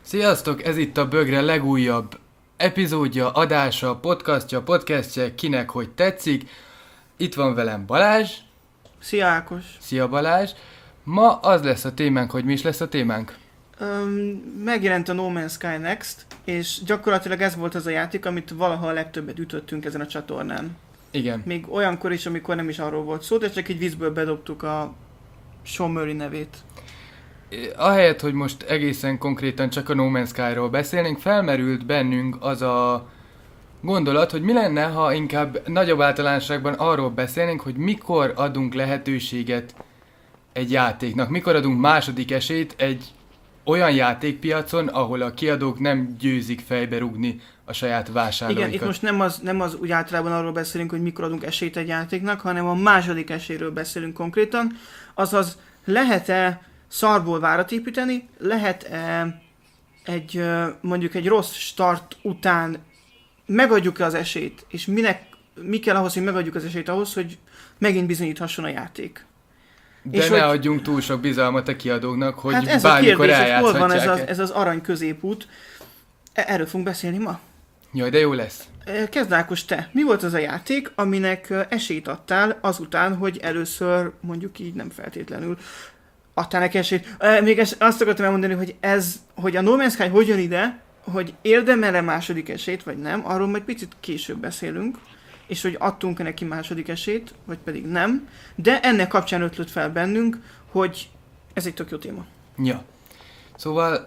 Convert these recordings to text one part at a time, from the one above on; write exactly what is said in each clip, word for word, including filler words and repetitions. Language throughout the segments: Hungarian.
Sziasztok, ez itt a Bögre legújabb epizódja, adása, podcastja, podcastje, kinek hogy tetszik. Itt van velem Balázs. Szia Ákos. Szia Balázs. Ma az lesz a témánk, hogy mi is lesz a témánk? Um, megjelent a No Man's Sky Next, és gyakorlatilag ez volt az a játék, amit valaha a legtöbbet ütöttünk ezen a csatornán. Igen. Még olyankor is, amikor nem is arról volt szó, de csak egy vízből bedobtuk a Sean Murray nevét. Ahelyett, hogy most egészen konkrétan csak a No Man's Sky-ról beszélnénk, felmerült bennünk az a gondolat, hogy mi lenne, ha inkább nagyobb általánosságban arról beszélnénk, hogy mikor adunk lehetőséget egy játéknak, mikor adunk második esélyt egy olyan játékpiacon, ahol a kiadók nem győzik fejbe rúgni a saját vásárlóikat. Igen, itt most nem az, nem az úgy általában arról beszélünk, hogy mikor adunk esélyt egy játéknak, hanem a második esélyről beszélünk konkrétan. Azaz, lehet-e szarból várat építeni, lehet-e egy, mondjuk egy rossz start után megadjuk-e az esélyt, és minek, mi kell ahhoz, hogy megadjuk az esélyt ahhoz, hogy megint bizonyíthasson a játék. De és ne hogy, adjunk túl sok bizalmat a kiadóknak, hogy hát ez bármikor a kérdés, hogy hol van ez eljátszhatják. az, ez az arany középút. Erről fogunk beszélni ma. Jaj, de jó lesz. Kezd Ákos, te. Mi volt az a játék, aminek esélyt adtál azután, hogy először mondjuk így nem feltétlenül adtál neki esélyt? Még azt akartam elmondani, hogy ez, hogy a No Man's Sky hogy jön ide, hogy érdemel-e második esélyt, vagy nem, arról majd picit később beszélünk, és hogy adtunk neki második esélyt, vagy pedig nem, de ennek kapcsán ötlött fel bennünk, hogy ez egy tök jó téma. Ja. Szóval,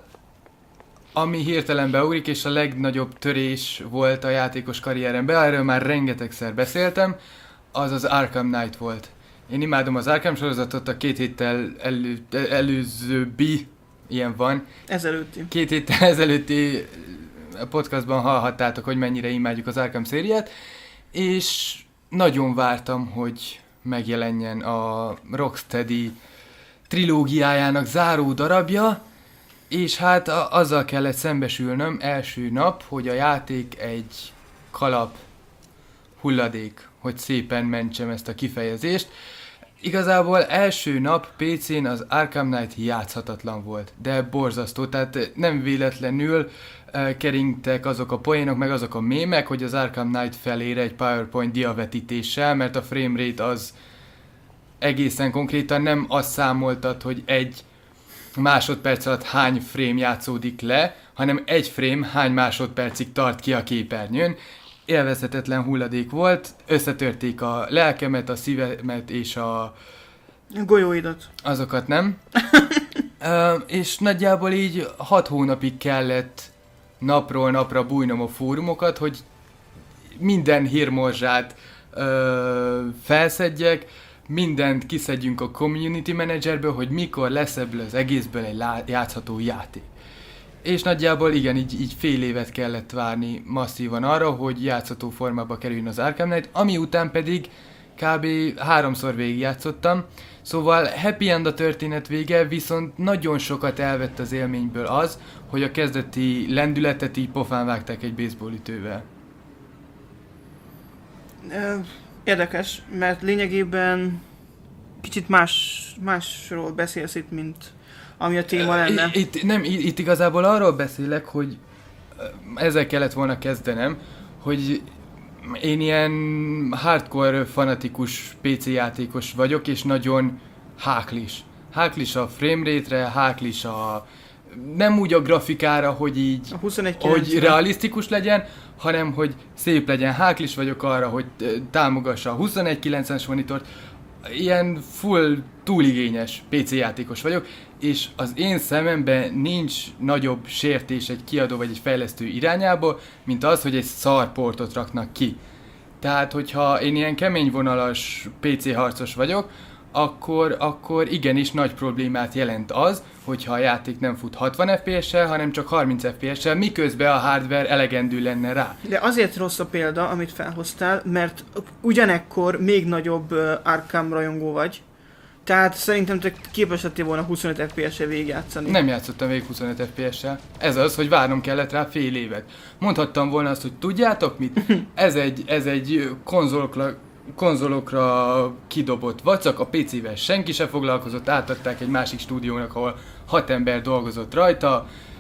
ami hirtelen beugrik, és a legnagyobb törés volt a játékos karrieremben, erről már rengetegszer beszéltem, az az Arkham Knight volt. Én imádom az Arkham sorozatot, a két héttel elő, előzőbbi, ilyen van. Ezelőtti. Két héttel ezelőtti podcastban hallhattátok, hogy mennyire imádjuk az Arkham szériát, és nagyon vártam, hogy megjelenjen a Rocksteady trilógiájának záró darabja, és hát a, azzal kellett szembesülnöm első nap, hogy a játék egy kalap hulladék, hogy szépen mentsem ezt a kifejezést. Igazából első nap pé cén az Arkham Knight játszhatatlan volt, de borzasztó, tehát nem véletlenül uh, keringtek azok a poénok, meg azok a mémek, hogy az Arkham Knight felére egy PowerPoint diavetítéssel, mert a framerate az egészen konkrétan nem azt számoltat, hogy egy másodperc alatt hány frame játszódik le, hanem egy frame hány másodpercig tart ki a képernyőn. Élvezhetetlen hulladék volt, összetörték a lelkemet, a szívemet és a... A golyóidat. Azokat nem. uh, és nagyjából így hat hónapig kellett napról napra bújnom a fórumokat, hogy minden hírmorzsát uh, felszedjek, mindent kiszedjünk a community managerből, hogy mikor lesz ebből az egészből egy lá- játszható játék. És nagyjából igen, így, így fél évet kellett várni masszívan arra, hogy játszható formába kerüljön az Arkham Knight, ami után pedig kb. háromszor végigjátszottam. Szóval happy end a történet vége, viszont nagyon sokat elvett az élményből az, hogy a kezdeti lendületet így pofán vágták egy baseballütővel. Érdekes, mert lényegében kicsit más, másról beszélsz itt, mint ami a téma lenne. Itt, nem, itt igazából arról beszélek, hogy ezzel kellett volna kezdenem, hogy én ilyen hardcore fanatikus pé cé játékos vagyok, és nagyon háklis. Háklis a framerate-re, háklis a... nem úgy a grafikára, hogy így... A huszonegy hogy realisztikus legyen, hanem hogy szép legyen. Háklis vagyok arra, hogy támogassa a huszonegy kilencvenes monitort. Ilyen full túligényes pé cé játékos vagyok, és az én szememben nincs nagyobb sértés egy kiadó vagy egy fejlesztő irányába, mint az, hogy egy szarportot raknak ki. Tehát, hogyha én ilyen keményvonalas pé cé harcos vagyok, akkor, akkor igenis nagy problémát jelent az, hogyha a játék nem fut hatvan ef pé es-sel, hanem csak harminc ef pé es-sel, miközben a hardware elegendő lenne rá. De azért rossz a példa, amit felhoztál, mert ugyanekkor még nagyobb uh, Arkham rajongó vagy. Tehát szerintem te képes lettél volna huszonöt ef pé es-sel végigjátszani. Nem játszottam végig huszonöt ef pé es-sel. Ez az, hogy várnom kellett rá fél évet. Mondhattam volna azt, hogy tudjátok mit? Ez egy, ez egy konzolokra, konzolokra kidobott vacak, a pé cével senki se foglalkozott, átadták egy másik stúdiónak, ahol hat ember dolgozott rajta,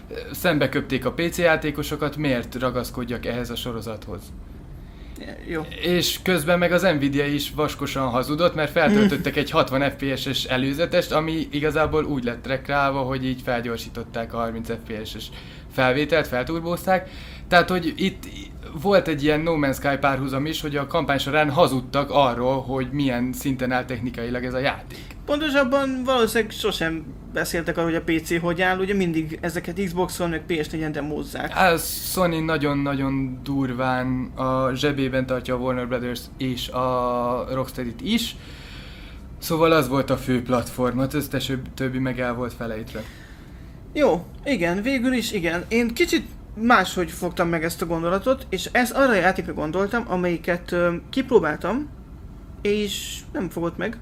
szembe köpték a pé cé játékosokat, miért ragaszkodjak ehhez a sorozathoz. Jó. És közben meg az Nvidia is vaskosan hazudott, mert feltöltöttek egy hatvan ef pé es-es előzetest, ami igazából úgy lett rekreálva, hogy így felgyorsították a harminc ef pé es-es felvételt, felturbózták. Tehát, hogy itt volt egy ilyen No Man's Sky párhuzam is, hogy a kampány során hazudtak arról, hogy milyen szinten áll technikailag ez a játék. Pontosabban valószínűleg sosem beszéltek arról, hogy a pé cé hogy áll, ugye mindig ezeket Xboxon, meg pé es négyen demózzák. A Sony nagyon-nagyon durván a zsebében tartja a Warner Brothers és a Rocksteady-t is, szóval az volt a fő platform, az összes többi meg el volt felejtve. Jó, igen, végül is igen. Én kicsit máshogy fogtam meg ezt a gondolatot, és ez arra a játékra gondoltam, amelyiket ö, kipróbáltam, és nem fogott meg.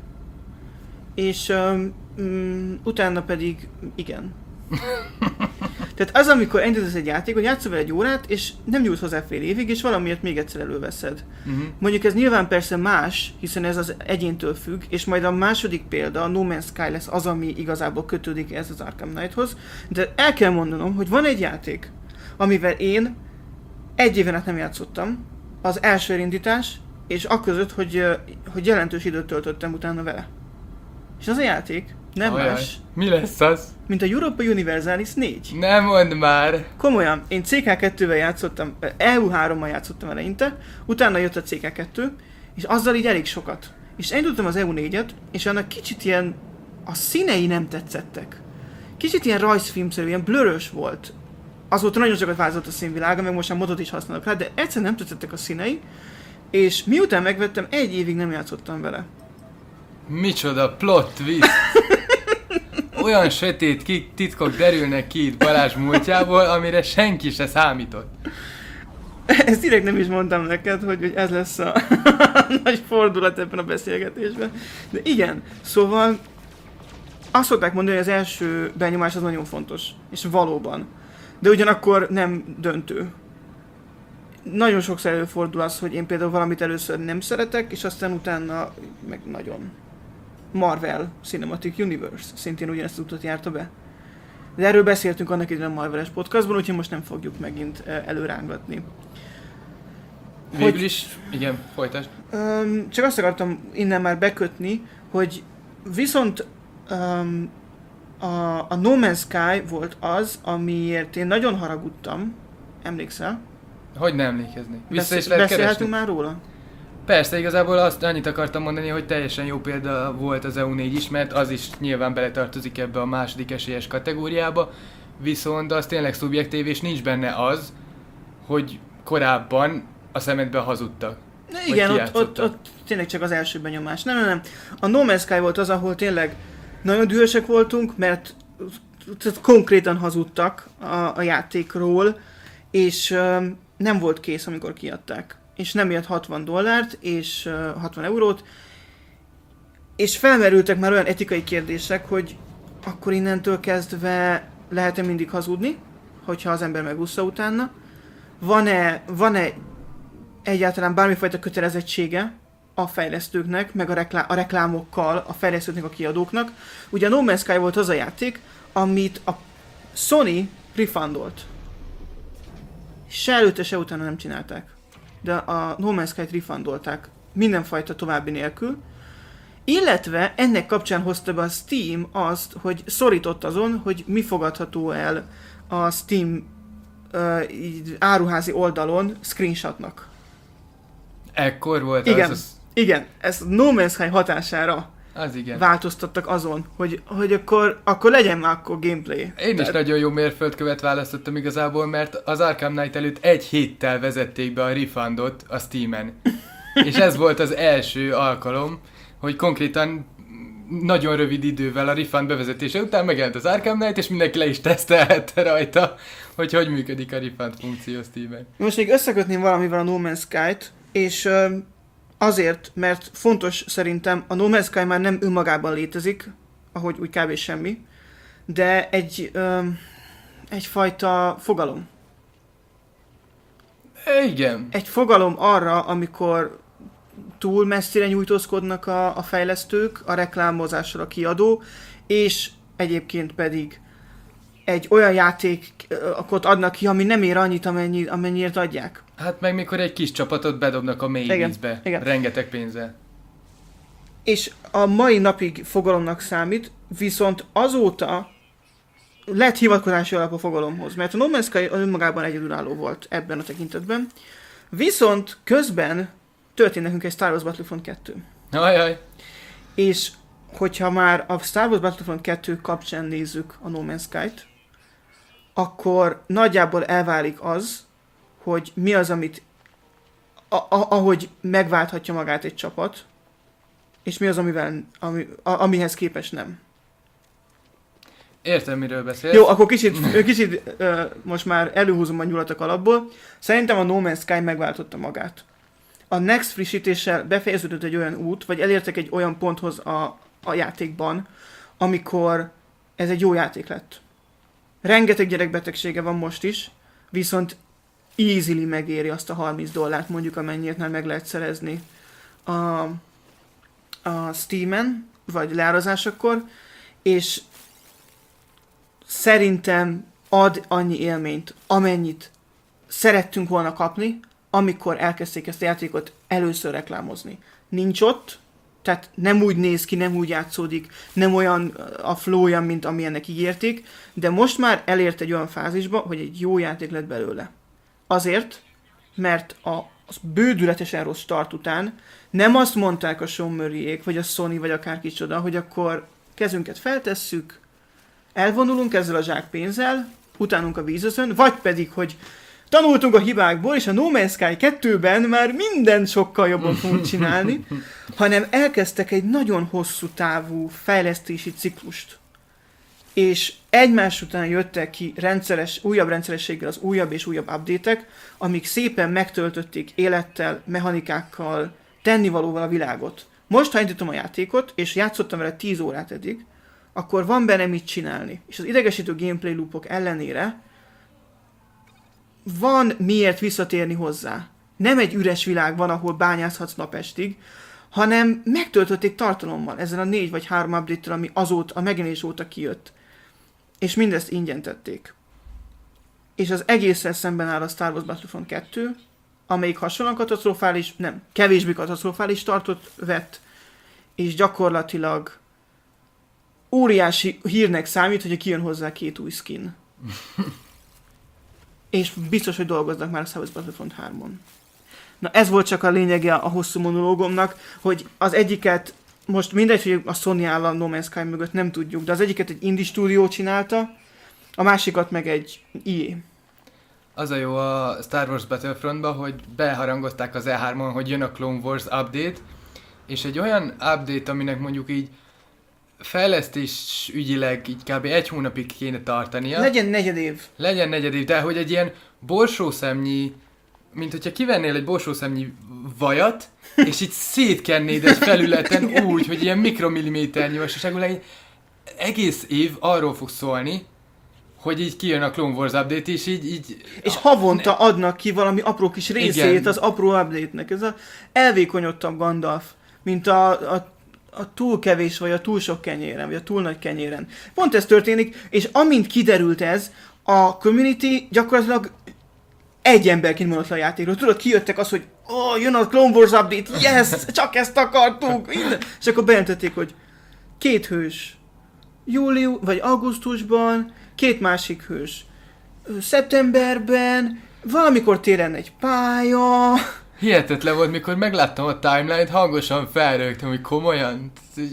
És ö, mm, utána pedig igen. Tehát az, amikor elindítasz egy játékot, játszol vele egy órát, és nem nyújt hozzá fél évig, és valamiért még egyszer előveszed. Uh-huh. Mondjuk ez nyilván persze más, hiszen ez az egyéntől függ, és majd a második példa, a No Man's Sky lesz az, ami igazából kötődik ez az Arkham Knighthoz, de el kell mondanom, hogy van egy játék, amivel én egy éven át nem játszottam, az első elindítás, és akközött, hogy, hogy jelentős időt töltöttem utána vele. És az a játék nem Ajaj. más, Mi lesz az? mint a Europa Universalis négy. Nem mondd már! Komolyan, én cé ká kettővel játszottam, é u hárommal játszottam eleinte, utána jött a cé ká kettő, és azzal így elég sokat. És elindultam az é u négyet, és annak kicsit ilyen, a színei nem tetszettek. Kicsit ilyen rajzfilmszerű, ilyen blörös volt. Azóta nagyon sokat változott a színvilága, meg most már modot is használok rá, de egyszerűen nem tetszettek a színei, és miután megvettem, egy évig nem játszottam vele. Micsoda plot twist! Olyan sötét ki- titkok derülnek ki itt Balázs múltjából, amire senki se számított. Ezt direkt nem is mondtam neked, hogy, hogy ez lesz a nagy fordulat ebben a beszélgetésben. De igen, szóval azt szokták mondani, hogy az első benyomás az nagyon fontos. És valóban. De ugyanakkor nem döntő. Nagyon sokszor előfordul az, hogy én például valamit először nem szeretek, és aztán utána meg nagyon. Marvel Cinematic Universe szintén ugyanezt az utat járta be. De erről beszéltünk annak idején a Marveles podcastban, úgyhogy most nem fogjuk megint előrángatni. Végül Hogy, is, igen, folytasd. Um, csak azt akartam innen már bekötni, hogy viszont um, a, a No Man's Sky volt az, amiért én nagyon haragudtam. Emlékszel? Hogy nem emlékeznék? Vissza Beszél, is lehet beszélhetünk keresni? már róla? Persze, igazából azt annyit akartam mondani, hogy teljesen jó példa volt az é u négy is, mert az is nyilván beletartozik ebbe a második esélyes kategóriába, viszont az tényleg szubjektív, és nincs benne az, hogy korábban a szemedbe hazudtak. Igen, ott, ott, ott tényleg csak az első benyomás. Nem, nem, nem. A No Man's Sky volt az, ahol tényleg nagyon dühösek voltunk, mert konkrétan hazudtak a, a játékról, és um, nem volt kész, amikor kiadták. És nem ért hatvan dollárt, és uh, hatvan eurót, és felmerültek már olyan etikai kérdések, hogy akkor innentől kezdve lehet-e mindig hazudni, hogyha az ember megúszza utána. Van-e, van-e egyáltalán bármifajta kötelezettsége a fejlesztőknek, meg a, reklá- a reklámokkal, a fejlesztőknek, a kiadóknak. Ugye a No Man's Sky volt az a játék, amit a Sony refundolt. Se előtte, se utána nem csinálták. De a No Man's Sky-t refundolták mindenfajta további nélkül. Illetve ennek kapcsán hozta be a Steam azt, hogy szorított azon, hogy mi fogadható el a Steam uh, áruházi oldalon screenshotnak. Ekkor volt igen, az, az... Igen, ez No Man's Sky hatására az igen. változtattak azon, hogy, hogy akkor, akkor legyen már akkor gameplay. Én Tehát... is nagyon jó mérföldkövet választottam igazából, mert az Arkham Knight előtt egy héttel vezették be a refundot a Steamen. És ez volt az első alkalom, hogy konkrétan nagyon rövid idővel a refund bevezetése után megjelent az Arkham Knight, és mindenki le is tesztelhette rajta, hogy hogy működik a refund funkció Steamen. Most még összekötném valamivel a No Man's Sky-t, és uh, azért, mert fontos szerintem, a No Man's Sky már nem önmagában létezik, ahogy úgy kb. Semmi, de egy uh, egyfajta fogalom. Igen. Egy fogalom arra, amikor túl messzire nyújtózkodnak a, a fejlesztők, a reklámozásra a kiadó, és egyébként pedig egy olyan játékot adnak ki, ami nem ér annyit, amennyi, amennyiért adják. Hát meg mikor egy kis csapatot bedobnak a mély Igen, vízbe, igen. rengeteg pénzzel. És a mai napig fogalomnak számít, viszont azóta lett hivatkozási alap a fogalomhoz, mert a No Man's Sky önmagában egyedülálló volt ebben a tekintetben, viszont közben történt nekünk egy Star Wars Battlefront kettő. Ajaj. És hogyha már a Star Wars Battlefront kettő kapcsán nézzük a No Man's Sky-t, akkor nagyjából elválik az, hogy mi az, amit a, a, ahogy megválthatja magát egy csapat, és mi az, amivel, ami, a, amihez képest nem. Értem, miről beszélsz. Jó, akkor kicsit, kicsit uh, most már előhúzom a nyulat a kalapból. Szerintem a No Man's Sky megváltotta magát. A Next frissítéssel befejeződött egy olyan út, vagy elértek egy olyan ponthoz a, a játékban, amikor ez egy jó játék lett. Rengeteg gyerekbetegsége van most is, viszont easily megéri azt a harminc dollárt, mondjuk amennyiért már meg lehet szerezni a, a Steamen, vagy leárazásakor, és szerintem ad annyi élményt, amennyit szerettünk volna kapni, amikor elkezdték ezt a játékot először reklámozni. Nincs ott, tehát nem úgy néz ki, nem úgy játszódik, nem olyan a flowja, mint amilyennek ígérték, de most már elért egy olyan fázisba, hogy egy jó játék lett belőle. Azért, mert a, az bődületesen rossz start után nem azt mondták a Sean Murrayék, vagy a Sony, vagy akár kicsoda, hogy akkor kezünket feltesszük, elvonulunk ezzel a zsákpénzzel, utánunk a vízözön, vagy pedig, hogy tanultunk a hibákból, és a No Man's Sky kettőben már mindent sokkal jobban fogunk csinálni, hanem elkezdtek egy nagyon hosszú távú fejlesztési ciklust. És egymás után jöttek ki rendszeres, újabb rendszerességgel az újabb és újabb update-ek, amik szépen megtöltötték élettel, mechanikákkal, tennivalóval a világot. Most, ha indítom a játékot, és játszottam vele tíz órát eddig, akkor van benne mit csinálni. És az idegesítő gameplay loopok ellenére van miért visszatérni hozzá. Nem egy üres világ van, ahol bányászhatsz napestig, hanem megtöltötték tartalommal ezen a négy vagy három update-tel, ami azóta, a megjelenés óta kijött. És mindezt ingyen tették. És az egészen szemben áll a Star Wars Battlefront kettő, amelyik hasonlóan katasztrofális, nem, kevésbé katasztrofális startot vett, és gyakorlatilag óriási hírnek számít, hogyha kijön hozzá két új skin. És biztos, hogy dolgoznak már a Star Wars Battlefront hármon. Na ez volt csak a lényege a hosszú monológomnak, hogy az egyiket, most mindegy, hogy a Sony áll a No Man's Sky mögött, nem tudjuk, de az egyiket egy indie stúdió csinálta, a másikat meg egy i á. Az a jó a Star Wars Battlefrontban, hogy beharangozták az E hármon, hogy jön a Clone Wars update, és egy olyan update, aminek mondjuk így fejlesztés ügyileg így kb. Egy hónapig kéne tartania. Legyen negyed év. Legyen negyed év, de hogy egy ilyen borsószemnyi, mint hogyha kivennél egy borsószemnyi vajat, és így szétkennéd egy felületen úgy, hogy ilyen mikromilliméternyi vasúságú, egész év arról fog szólni, hogy így kijön a Clone Wars update, és így... így és havonta ne... adnak ki valami apró kis részét igen. Az apró update-nek. Ez a elvékonyodtabb Gandalf, mint a, a a túl kevés, vagy a túl sok kenyéren, vagy a túl nagy kenyéren. Pont ez történik, és amint kiderült ez, a community gyakorlatilag egy emberként mondott le a játékról. Tudod, kijöttek az, hogy oh, jön a Clone Wars update, yes, csak ezt akartunk, minden. És akkor bejelentették, hogy két hős július, vagy augusztusban, két másik hős szeptemberben, valamikor télen egy pálya. Hihetetlen volt, mikor megláttam a timeline-t, hangosan felrögtem, hogy komolyan.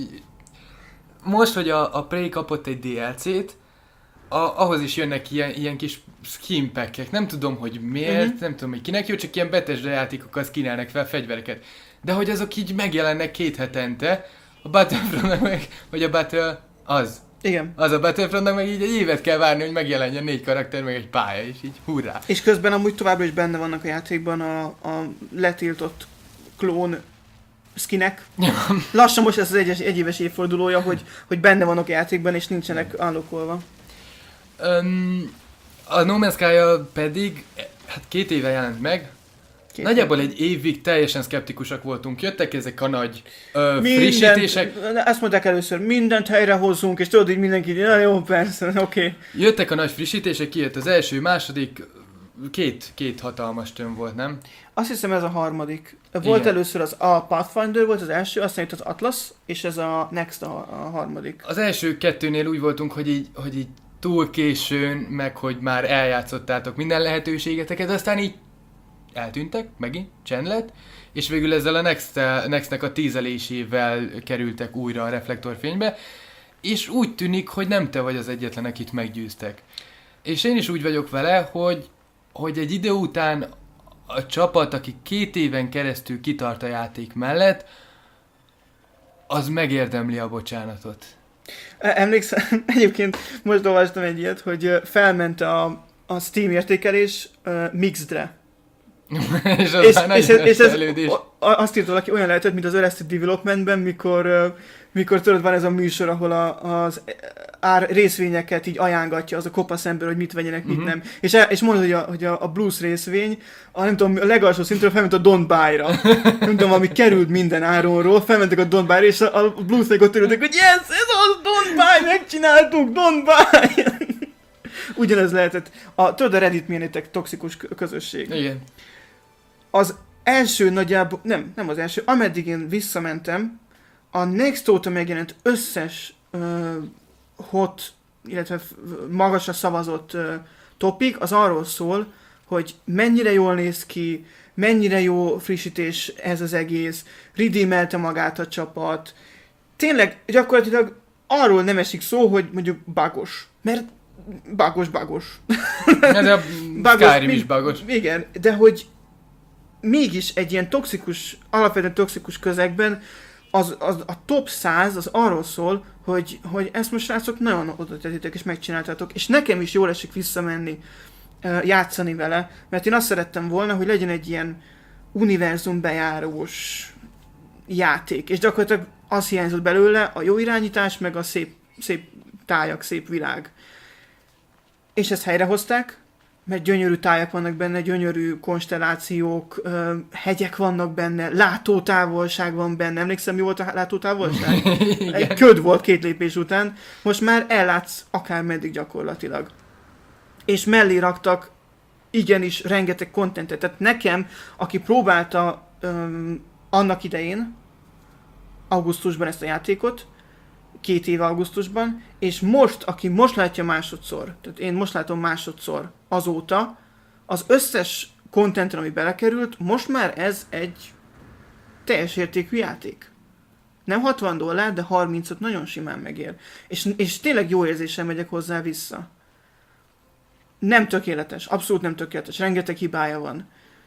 Most, hogy a, a Prey kapott egy dé el cét, a, ahhoz is jönnek ilyen, ilyen kis skin pack-ek. Nem tudom, hogy miért, uh-huh. nem tudom, hogy kinek jó, csak ilyen Bethesda játékokkal skinelnek fel fegyvereket. De hogy azok így megjelennek két hetente, a Battlefrontnak meg, vagy a Battle, az. Igen. Az a Battlefrontnak meg így egy évet kell várni, hogy megjelenjen négy karakter, meg egy pálya, és így hurrá. És közben amúgy továbbra is benne vannak a játékban a, a letiltott klón skinek. Lassan most ez az egy, egyéves évfordulója, hogy, hogy benne vannak a játékban, és nincsenek unlockolva. Um, a No Man's Sky pedig, hát két éve jelent meg. Két Nagyjából hét. egy évig teljesen szkeptikusak voltunk. Jöttek ezek a nagy ö, Mindent, frissítések. ezt mondták először, mindent helyrehozzunk, és tudod, így mindenki, na jó, persze, oké. Okay. Jöttek a nagy frissítések, kijött az első, második, két, két hatalmas töm volt, nem? Azt hiszem ez a harmadik. Volt Igen. először az a Pathfinder volt az első, aztán jött az Atlas, és ez a Next a, a harmadik. Az első kettőnél úgy voltunk, hogy így, hogy így túl későn, meg hogy már eljátszottátok minden lehetőségeteket, aztán így eltűntek, megint, csend lett, és végül ezzel a Next, Nextnek a tízelésével kerültek újra a reflektorfénybe, és úgy tűnik, hogy nem te vagy az egyetlen, akit meggyőztek. És én is úgy vagyok vele, hogy, hogy egy idő után a csapat, aki két éven keresztül kitart a játék mellett, az megérdemli a bocsánatot. Emlékszem, egyébként most olvastam egy ilyet, hogy felment a, a Steam értékelés uh, Mixedre. és az és, már és, nagy ez, és ez fejlődés. a- azt írta valaki, olyan lehetett, mint az Arrested Developmentben, mikor, uh, mikor tudod, van ez a műsor, ahol a, az ár részvényeket így ajángatja az a kopasz ember, hogy mit vegyenek, mit Mhm. nem. És, el, és mondod, hogy a, hogy a, a Blues részvény, a, nem tudom, a legalsó szintről felment a Don't Buy-ra. Nem tudom, ami került minden áronról, felmentek a Don't Buy-ra, és a, a Blues-nek ott örültek, hogy yes, ez az Don't Buy, megcsináltuk, Don't Buy! Ugyanez lehetett. A, tudod, a Reddit milyenétek toxikus kö- közösség. Igen. Az első nagyjából, nem, nem az első, ameddig én visszamentem, a Next óta megjelent összes uh, hot, illetve f- magasra szavazott uh, topik, az arról szól, hogy mennyire jól néz ki, mennyire jó frissítés ez az egész, redeemelte magát a csapat. Tényleg gyakorlatilag arról nem esik szó, hogy mondjuk bugos. Mert bugos, bugos. Ez a Bugos, Skyrim mi- is bugos. Igen, de hogy mégis egy ilyen toxikus, alapvetően toxikus közegben az, az, a top száz az arról szól, hogy, hogy ezt most srácok nagyon oda tettétek és megcsináltátok, és nekem is jól esik visszamenni, uh, játszani vele, mert én azt szerettem volna, hogy legyen egy ilyen univerzum bejárós játék, és gyakorlatilag az hiányzott belőle, a jó irányítás, meg a szép, szép tájak, szép világ. És ezt helyrehozták, mert gyönyörű tájak vannak benne, gyönyörű konstellációk, ö, hegyek vannak benne, látótávolság van benne. Emlékszem, mi volt a látótávolság? Egy köd volt két lépés után. Most már ellátsz akármeddig gyakorlatilag. És mellé raktak igenis rengeteg kontentet. Tehát nekem, aki próbálta öm, annak idején, augusztusban ezt a játékot, két év augusztusban, és most, aki most látja másodszor, tehát én most látom másodszor azóta, az összes content, ami belekerült, most már ez egy teljes értékű játék. Nem hatvan dollár, de harmincot nagyon simán megér. És, és tényleg jó érzéssel megyek hozzá vissza. Nem tökéletes, abszolút nem tökéletes, rengeteg hibája van.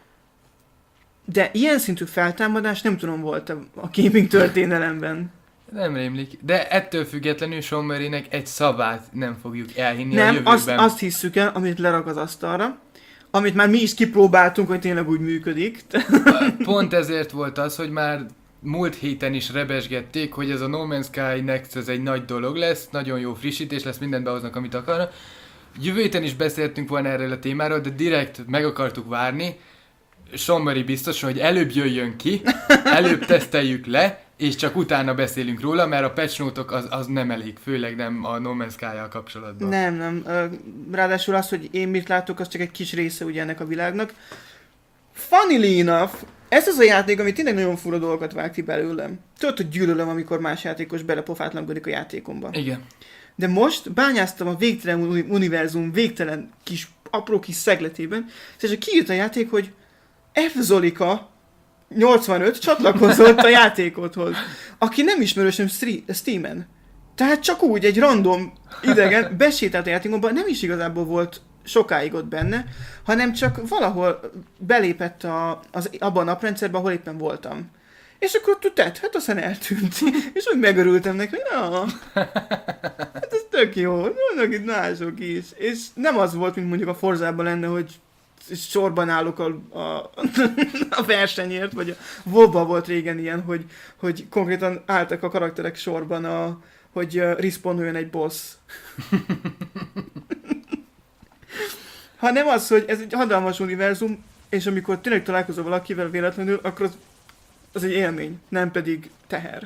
De ilyen szintű feltámadás nem tudom volt a a gaming történelemben. Nem rémlik. De ettől függetlenül Sean Murraynek egy szavát nem fogjuk elhinni a Nem, jövőben. azt, azt hisszük el, amit lerak az asztalra, amit már mi is kipróbáltunk, hogy tényleg úgy működik. Pont ezért volt az, hogy már múlt héten is rebesgették, hogy ez a No Man's Sky Next ez egy nagy dolog lesz, nagyon jó frissítés lesz, mindent behoznak, amit akarnak. Jövő héten is beszéltünk volna erről a témáról, de direkt meg akartuk várni. Sean Murray biztos, hogy előbb jöjjön ki, előbb teszteljük le, és csak utána beszélünk róla, mert a patch note-ok az, az nem elég, főleg nem a No Man's Sky-jal kapcsolatban. Nem, nem. Ö, Ráadásul az, hogy én mit látok, az csak egy kis része ugye ennek a világnak. Funnily enough, ez az a játék, ami tényleg nagyon fura dolgokat vág ki belőlem. Tudod, hogy gyűlölöm, amikor más játékos belepofátlankodik a játékomba. Igen. De most bányáztam a végtelen uni- univerzum végtelen kis, apró kis szegletében, és kijött a játék, hogy F. Zolika nyolcvanöt csatlakozott a játékodhoz, aki nem ismerősöm Steamen. Tehát csak úgy egy random idegen besétált a játékomba, nem is igazából volt sokáig ott benne, hanem csak valahol belépett a, az, abban a naprendszerben, ahol éppen voltam. És akkor tudtad, hát aztán eltűnt. És úgy megörültem neki, hogy na, hát ez tök jó, vannak itt mások is. És nem az volt, mint mondjuk a Forzában lenne, hogy sorban állok a, a, a versenyért, vagy a WoW-ban volt régen ilyen, hogy, hogy konkrétan álltak a karakterek sorban, a, hogy uh, respawnoljon egy boss. Ha nem az, hogy ez egy hatalmas univerzum, és amikor tényleg találkozol valakivel véletlenül, akkor az, az egy élmény, nem pedig teher.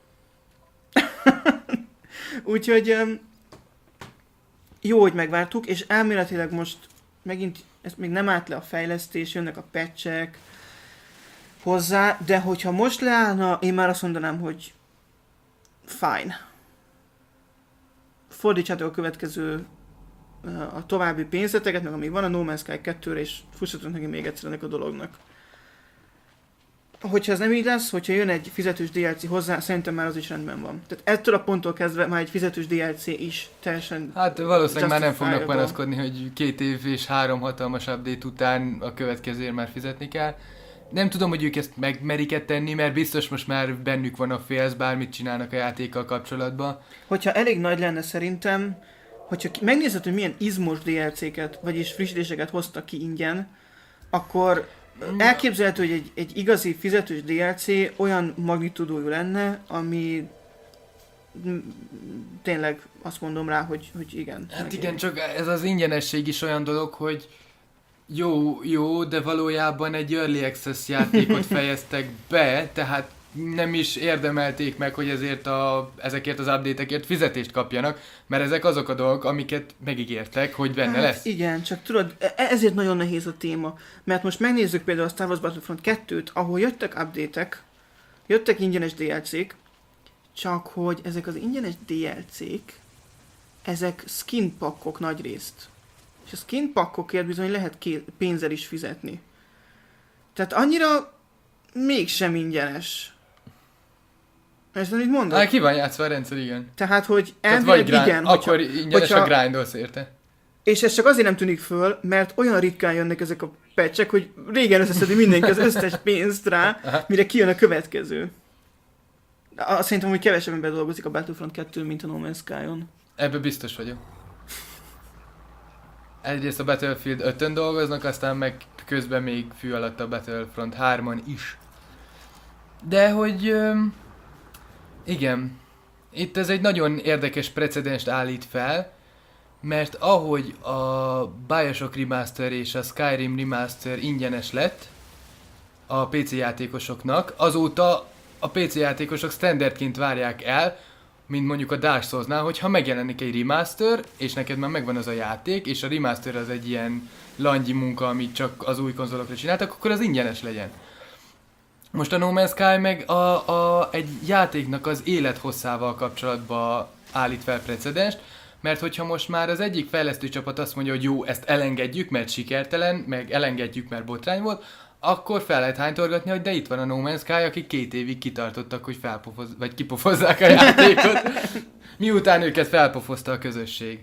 Úgyhogy jó, hogy megvártuk, és elméletileg most megint, ez még nem állt le a fejlesztés, jönnek a patchek hozzá, de hogyha most leállna, én már azt mondanám, hogy fine. Fordítsátok a következő a további pénzeteket, meg amíg van a No Man's Sky kettőre, és fussatok neki még egyszer ennek a dolognak. Hogyha ez nem így lesz, hogyha jön egy fizetős dé el cé hozzá, szerintem már az is rendben van. Tehát ettől a ponttól kezdve már egy fizetős dé el cé is teljesen... Hát valószínűleg már nem fognak panaszkodni, hogy két év és három hatalmas update után a következőért már fizetni kell. Nem tudom, hogy ők ezt megmerik-e tenni, mert biztos most már bennük van a félsz, bármit csinálnak a játékkal kapcsolatban. Hogyha elég nagy lenne szerintem, hogyha megnézed, hogy milyen izmos dé el céket, vagyis frissítéseket hoztak ki ingyen, akkor elképzelhető, hogy egy, egy igazi fizetős dé el cé olyan magnitudójú lenne, ami tényleg azt mondom rá, hogy, hogy igen. Hát igen, csak ez az ingyenesség is olyan dolog, hogy jó, jó, de valójában egy Early Access játékot fejeztek be, tehát nem is érdemelték meg, hogy ezért a, ezekért az update-ekért fizetést kapjanak, mert ezek azok a dolgok, amiket megígértek, hogy benne hát lesz. Igen, csak tudod, ezért nagyon nehéz a téma, mert most megnézzük például a Star Wars Battlefront kettőt, ahol jöttek update-ek, jöttek ingyenes dé el cék, csak hogy ezek az ingyenes dé el cék, ezek skin pakkok nagy részt. És a skin pakkokért bizony lehet ké- pénzzel is fizetni. Tehát annyira mégsem ingyenes. Ezt nem így mondod? Hát ki van játszva a rendszer, igen. Tehát, hogy elvileg grind, igen. Akkor hogyha, ingyenes hogyha, a grindolsz érte. És ez csak azért nem tűnik föl, mert olyan ritkán jönnek ezek a patchek, hogy régen összeszedi mindenki az összes pénzt rá, mire kijön a következő. Azt szerintem, hogy kevesebb ember dolgozik a Battlefront kettő, mint a No Man's Sky-on. Ebben biztos vagyok. Egyrészt a Battlefield ötön dolgoznak, aztán meg közben még fű alatt a Battlefront hármon is. De hogy... Öm, igen, itt ez egy nagyon érdekes precedenst állít fel, mert ahogy a Bioshock Remaster és a Skyrim Remaster ingyenes lett a pé cé játékosoknak, azóta a pé cé játékosok standardként várják el, mint mondjuk a Dark Souls-nál, hogyha megjelenik egy remaster, és neked már megvan az a játék, és a remaster az egy ilyen langyi munka, amit csak az új konzolokra csináltak, akkor az ingyenes legyen. Most a No Man's Sky meg a, a, egy játéknak az élethosszával kapcsolatban állít fel precedenst, mert hogyha most már az egyik fejlesztő csapat azt mondja, hogy jó, ezt elengedjük, mert sikertelen, meg elengedjük, mert botrány volt, akkor fel lehet hánytorgatni, hogy de itt van a No Man's Sky, akik két évig kitartottak, hogy felpofoz, vagy kipofozzák a játékot, miután őket felpofozta a közösség.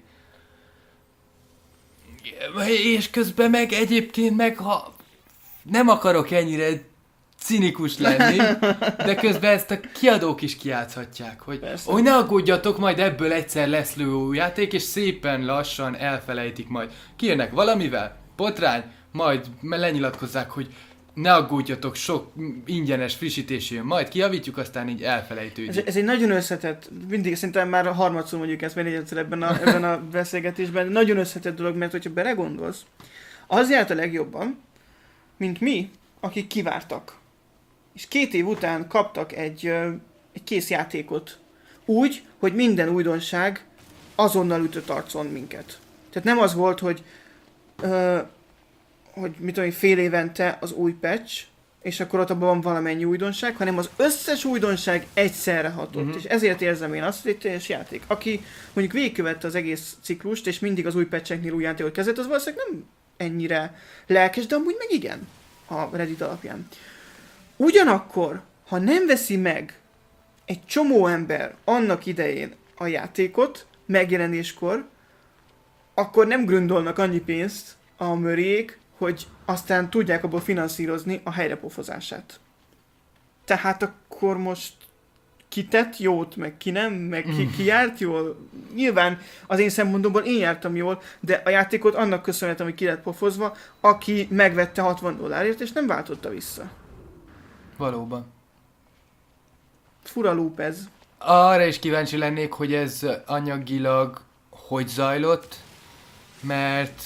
És közben meg egyébként meg, ha nem akarok ennyire cinikus lenni, de közben ezt a kiadók is kijátszhatják, hogy Persze. Hogy ne aggódjatok, majd ebből egyszer lesz jó játék, és szépen lassan elfelejtik majd. Kijönnek valamivel, botrány, majd lenyilatkozzák, hogy ne aggódjatok, sok ingyenes frissítés jön, majd kijavítjuk, aztán így elfelejtődik. Ez, ez egy nagyon összetett, mindig szerintem már a harmadszor mondjuk ezt még egyszer ebben a, ebben a beszélgetésben, nagyon összetett dolog, mert hogyha belegondolsz, az járt a legjobban, mint mi, akik kivártak. És két év után kaptak egy, egy kész játékot. Úgy, hogy minden újdonság azonnal ütött arcon minket. Tehát nem az volt, hogy, ö, hogy mit tudom, fél évente az új patch, és akkor ott abban van valamennyi újdonság, hanem az összes újdonság egyszerre hatott. Uh-huh. És ezért érzem én azt, hogy egy teljes játék. Aki mondjuk végigkövette az egész ciklust, és mindig az új patcheknél új játékot kezdett, az valószínűleg nem ennyire lelkes, de amúgy meg igen a Reddit alapján. Ugyanakkor, ha nem veszi meg egy csomó ember annak idején a játékot, megjelenéskor, akkor nem grundolnak annyi pénzt a möriék, hogy aztán tudják abból finanszírozni a helyrepofozását. Tehát akkor most ki tett jót, meg ki nem, meg ki, ki járt jól. Nyilván az én szempontomból én jártam jól, de a játékot annak köszönhetem, hogy ki lett pofozva, aki megvette hatvan dollárért, és nem váltotta vissza. Valóban. Fura loop ez. Arra is kíváncsi lennék, hogy ez anyagilag hogy zajlott, mert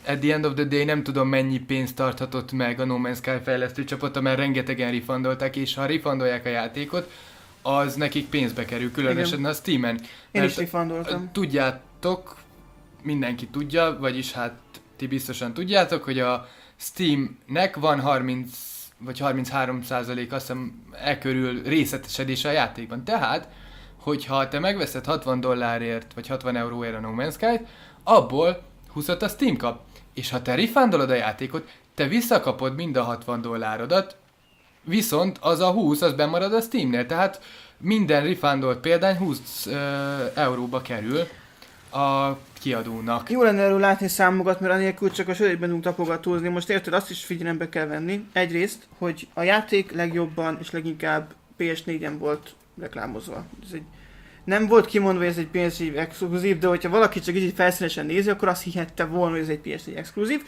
at the end of the day nem tudom mennyi pénzt tarthatott meg a No Man's Sky fejlesztő csapata, mert rengetegen refundolták, és ha refundolják a játékot, az nekik pénzbe kerül, különösen igen. a Steamen. Én is refundoltam. Tudjátok, mindenki tudja, vagyis hát ti biztosan tudjátok, hogy a Steamnek van harminc vagy harminchárom százalék azt hiszem e körül részletesedése a játékban. Tehát, hogyha te megveszed hatvan dollárért, vagy hatvan euróért a No Man's Sky-t, abból húszat a Steam kap. És ha te refundolod a játékot, te visszakapod mind a hatvan dollárodat, viszont az a húsz, az bemarad a Steamnél. Tehát minden refundolt példány húsz uh, euróba kerül a kiadónak. Jó lenne erről látni számokat, mert anélkül csak a sötétben tudunk tapogatózni. Most érted, azt is figyelembe kell venni. Egyrészt, hogy a játék legjobban és leginkább pé es négyen volt reklámozva. Ez egy, nem volt kimondva, hogy ez egy pé es négy exkluzív, de hogyha valaki csak így felszínesen nézi, akkor azt hihette volna, hogy ez egy pé es négy exkluzív.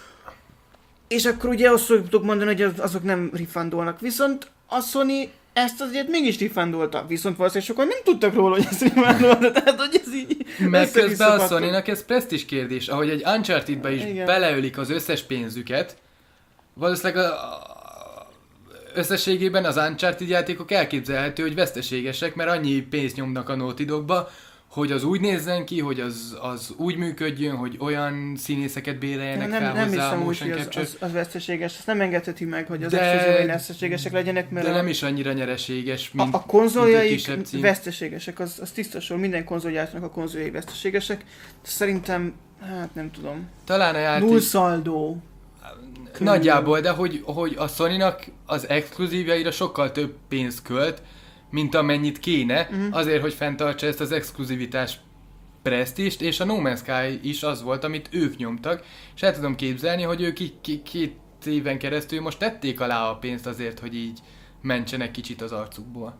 És akkor ugye azt szoktuk mondani, hogy azok nem refundolnak. Viszont a Sony ezt azért mégis refundolta, viszont valószínűleg sokan nem tudtak róla, hogy ezt refundolta, tehát hogy ez így... Meg közben a Sonynak ez presztízs kérdés, ahogy egy Uncharted-be is igen. beleölik az összes pénzüket, valószínűleg a, a, összességében az Uncharted játékok elképzelhető, hogy veszteségesek, mert annyi pénzt nyomnak a Naughty Dogba, hogy az úgy nézzen ki, hogy az, az úgy működjön, hogy olyan színészeket béreljenek nem, fel nem hozzá a motion capture. Nem hiszem, hogy az, az veszteséges, azt nem engedheti meg, hogy az exkluzívai veszteségesek legyenek, mert... De a, nem is annyira nyereséges, mint a, a konzoljaik veszteségesek, az, az tisztasul, minden konzoljátsnak a konzoljai veszteségesek. Szerintem, hát nem tudom. Talán a játék... Null szaldó. Nagyjából, de hogy, hogy a Sonynak az exkluzívjaira sokkal több pénzt költ, mint amennyit kéne, uh-huh. azért, hogy fenntartsa ezt az exkluzivitás presztízst, és a No Man's Sky is az volt, amit ők nyomtak, és el tudom képzelni, hogy ők így k- két éven keresztül most tették alá a pénzt azért, hogy így mentsenek kicsit az arcukból.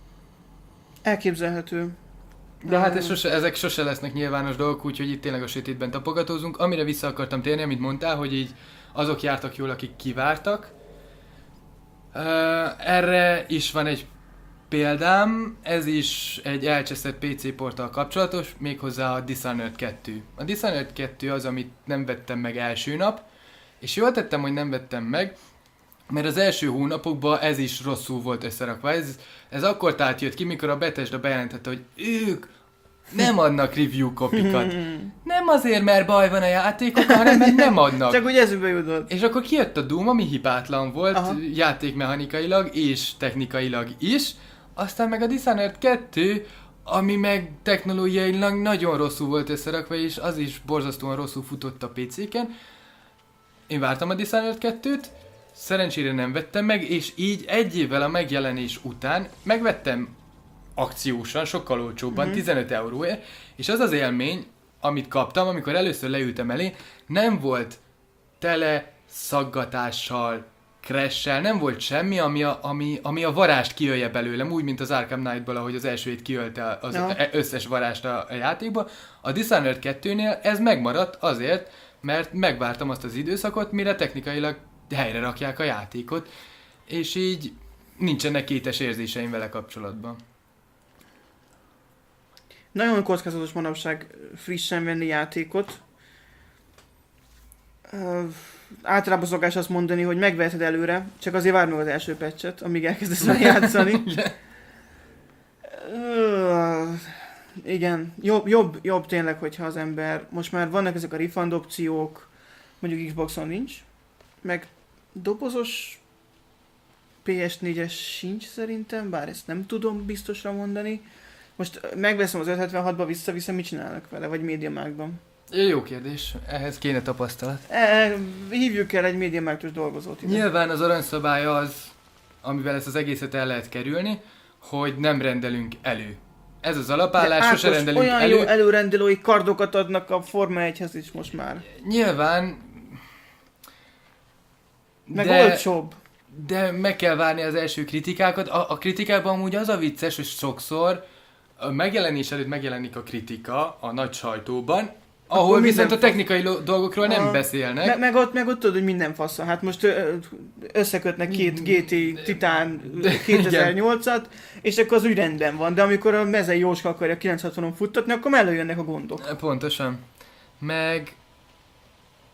Elképzelhető. De hát ez sose, ezek sose lesznek nyilvános dolgok, úgyhogy itt tényleg a sötétben tapogatózunk. Amire vissza akartam térni, amit mondtál, hogy így azok jártak jól, akik kivártak. Uh, erre is van egy példám, ez is egy elcseszett pé cé porttal kapcsolatos, méghozzá a Dishonored kettő. A Dishonored kettő az, amit nem vettem meg első nap, és jól tettem, hogy nem vettem meg, mert az első hónapokban ez is rosszul volt összerakva. Ez, ez akkor tehát jött ki, mikor a Bethesda bejelentette, hogy ők nem adnak review kopikat. Nem azért, mert baj van a játékokkal, hanem mert nem adnak. Csak úgy eszünkbe jutott. És akkor kijött a Doom, ami hibátlan volt, aha. játékmechanikailag és technikailag is, aztán meg a Dishonored kettő, ami meg technológiailag nagyon rosszul volt összerakva, és az is borzasztóan rosszul futott a pé céken. Én vártam a Dishonored kettőt, szerencsére nem vettem meg, és így egy évvel a megjelenés után megvettem akciósan, sokkal olcsóbban, mm. tizenöt euróért, és az az élmény, amit kaptam, amikor először leültem elé, nem volt tele szaggatással, crash-sel, nem volt semmi, ami a, ami, ami a varást kiölje belőlem, úgy, mint az Arkham Knight-ból, ahogy az elsőjét kiölte az no. összes varást a, a játékba. A Dishonored kettőnél ez megmaradt azért, mert megvártam azt az időszakot, mire technikailag helyre rakják a játékot, és így nincsenek kétes érzéseim vele kapcsolatban. Nagyon kockázatos manapság frissen venni játékot. Uh, általában szokás azt mondani, hogy megveheted előre, csak azért várj meg az első patchet, amíg elkezdesz vele játszani. uh, igen, jobb, jobb, jobb tényleg, hogyha az ember, most már vannak ezek a refund opciók, mondjuk Xboxon nincs, meg dobozos pé es négyes sincs szerintem, bár ezt nem tudom biztosra mondani. Most megveszem az ötszázhetvenhatba, visszaviszem, mit csinálnak vele, vagy MediaMarktban? Jó kérdés, ehhez kéne tapasztalat. E, hívjuk el egy MediaMarktos dolgozót ide. Nyilván az aranyszabálya az, amivel ezt az egészet el lehet kerülni, hogy nem rendelünk elő. Ez az alapállás, Ákos, sose rendelünk olyan elő. Olyan jó előrendelői kardokat adnak a Forma egyhez is most már. Nyilván. Meg de, olcsóbb. De meg kell várni az első kritikákat. A, a kritikában amúgy az a vicces, hogy sokszor a megjelenés előtt megjelenik a kritika a nagy sajtóban, ahol akkor viszont a technikai fasz... dolgokról nem a... beszélnek. Meg, meg, ott, meg ott tudod, hogy minden faszon. Hát most összekötnek két gé té Titan kétezer-nyolcat, és akkor az úgy rendben van. De amikor a Mezei Jóska akarja kilencszázhatvanon futtatni, akkor mellé jönnek a gondok. Pontosan. Meg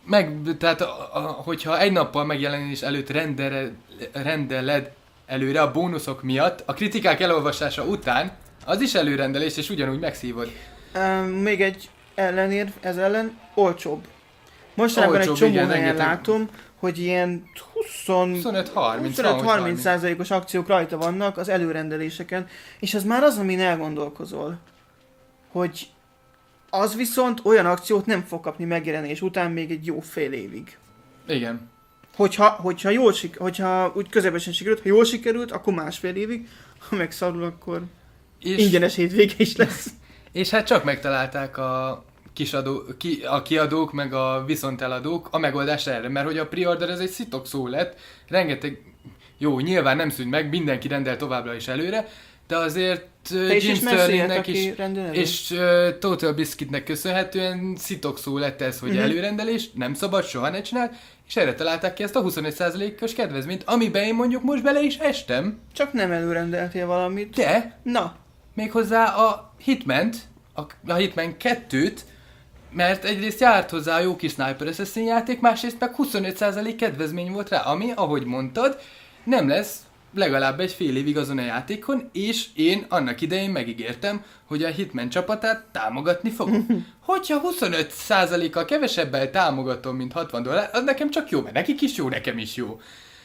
meg, tehát a, a, hogyha egy nappal megjelenés előtt rendere, rendeled előre a bónuszok miatt, a kritikák elolvasása után, az is előrendelés, és ugyanúgy megszívod. Um, még egy ellenérv, ez ellen olcsóbb. Mostanában egy csomó igen, helyen látom, hogy ilyen huszonöt harminc százalékos akciók rajta vannak az előrendeléseken, és ez már az, amin elgondolkozol, hogy az viszont olyan akciót nem fog kapni megjelenés után még egy jó fél évig. Igen. Hogyha, hogyha, jól sik- hogyha úgy közepesen sikerült, ha jól sikerült, akkor másfél évig, ha megszarul, akkor és ingyenes hétvége is lesz. És hát csak megtalálták a, kisadó, ki, a kiadók, meg a viszonteladók a megoldás erre, mert hogy a pre-order ez egy szitokszó lett, rengeteg, jó, nyilván nem szűnt meg, mindenki rendel továbbra is előre, de azért uh, Jim Sterlingnek is, és uh, Total Biscuitnek köszönhetően szitokszó lett ez, hogy uh-huh. előrendelés, nem szabad, soha ne csináld, és erre találták ki ezt a huszonöt százalékos kedvezményt, amiben én mondjuk most bele is estem. Csak nem előrendeltél valamit. De, na, méghozzá a Hitman-t, a, a Hitman kettőt, mert egyrészt járt hozzá a jó kis Sniper Assassin játék, másrészt meg huszonöt százalék kedvezmény volt rá, ami, ahogy mondtad, nem lesz legalább egy fél évig azon a játékon, és én annak idején megígértem, hogy a Hitman csapatát támogatni fogom. Hogyha huszonöt százalékkal kevesebbel támogatom, mint hatvan dollár, az nekem csak jó, mert nekik is jó, nekem is jó.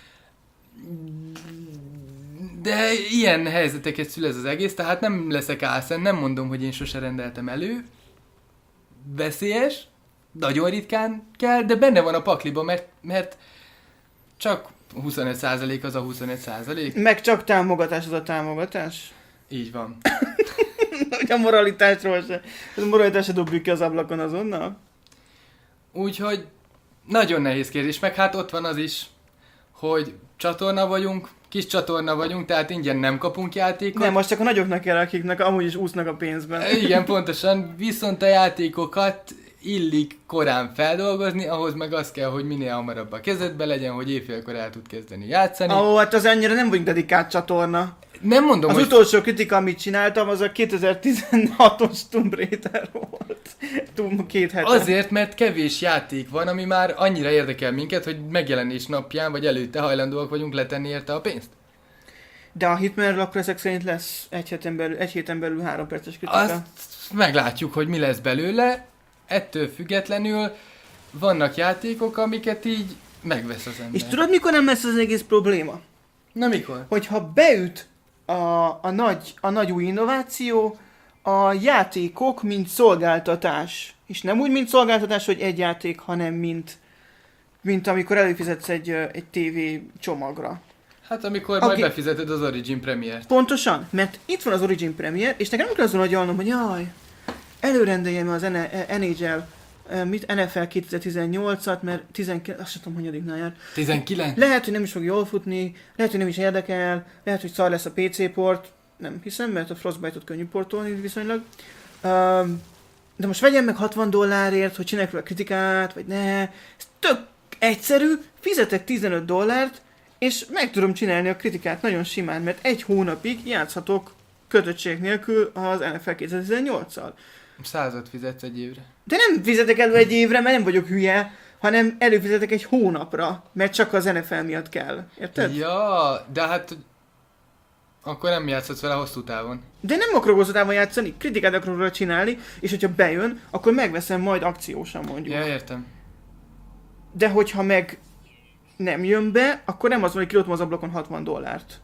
De ilyen helyzeteket szül ez az egész, tehát nem leszek álszent, nem mondom, hogy én sose rendeltem elő. Veszélyes, nagyon ritkán kell, de benne van a pakliba, mert, mert csak huszonöt százalék az a huszonöt százalék. Meg csak támogatás az a támogatás. Így van. Hogy a moralitásról se. A moralitás se dobjuk ki az ablakon azonnal. Úgyhogy nagyon nehéz kérdés, meg hát ott van az is, hogy csatorna vagyunk, kis csatorna vagyunk, tehát ingyen nem kapunk játékot. Nem, most csak a nagyoknak kell, akiknek amúgy is úsznak a pénzben. Igen, pontosan, viszont a játékokat illik korán feldolgozni, ahhoz meg az kell, hogy minél hamarabb a kezedbe legyen, hogy éjfélkor el tud kezdeni játszani. Ó, hát az ennyire nem vagyunk dedikált csatorna. Nem mondom, az hogy... utolsó kritika, amit csináltam, az a kétezer-tizenhatos Tomb Raider volt. Tomb két hete. Azért, mert kevés játék van, ami már annyira érdekel minket, hogy megjelenés napján, vagy előtte hajlandóak vagyunk letenni érte a pénzt. De a Hitmanről akkor ezek szerint lesz egy héten belül, egy héten belül három perces kritika. Azt meglátjuk, hogy mi lesz belőle. Ettől függetlenül vannak játékok, amiket így megvesz az ember. És tudod, mikor nem lesz az egész probléma? Na mikor? Hogyha beüt a, a, nagy, a nagy új innováció, a játékok, mint szolgáltatás. És nem úgy, mint szolgáltatás, hogy egy játék, hanem mint, mint amikor előfizetsz egy, egy tévé csomagra. Hát amikor okay. majd befizeted az Origin Premiere-t. Pontosan, mert itt van az Origin Premiere, és nekem nem kell azon agyalnom, hogy jaj, előrendeljem az en há el, mit, en ef el kétezer-tizennyolcat, mert tizenkilenc, azt sem tudom, hanyadiknál jár. tizenkilenc? Lehet, hogy nem is fog jól futni, lehet, hogy nem is érdekel, lehet, hogy szar lesz a pé cé port, nem hiszem, mert a Frostbite-ot könnyű portolni viszonylag. Um, de most vegyem meg hatvan dollárért, hogy csinálják a kritikát, vagy ne. Ez tök egyszerű, fizetek tizenöt dollárt, és meg tudom csinálni a kritikát nagyon simán, mert egy hónapig játszhatok kötöttség nélkül az en ef el kétezer-tizennyolccal. Százat fizetsz egy évre. De nem fizetek elő egy évre, mert nem vagyok hülye, hanem előfizetek egy hónapra, mert csak az en ef el miatt kell. Érted? Ja, de hát akkor nem játszhatsz vele hosszú távon. De nem akarok hosszú távon játszani, kritikát akarok róla csinálni, és hogyha bejön, akkor megveszem majd akciósan mondjuk. Ja, értem. De hogyha meg nem jön be, akkor nem az van, hogy kilőttem az ablakon hatvan dollárt.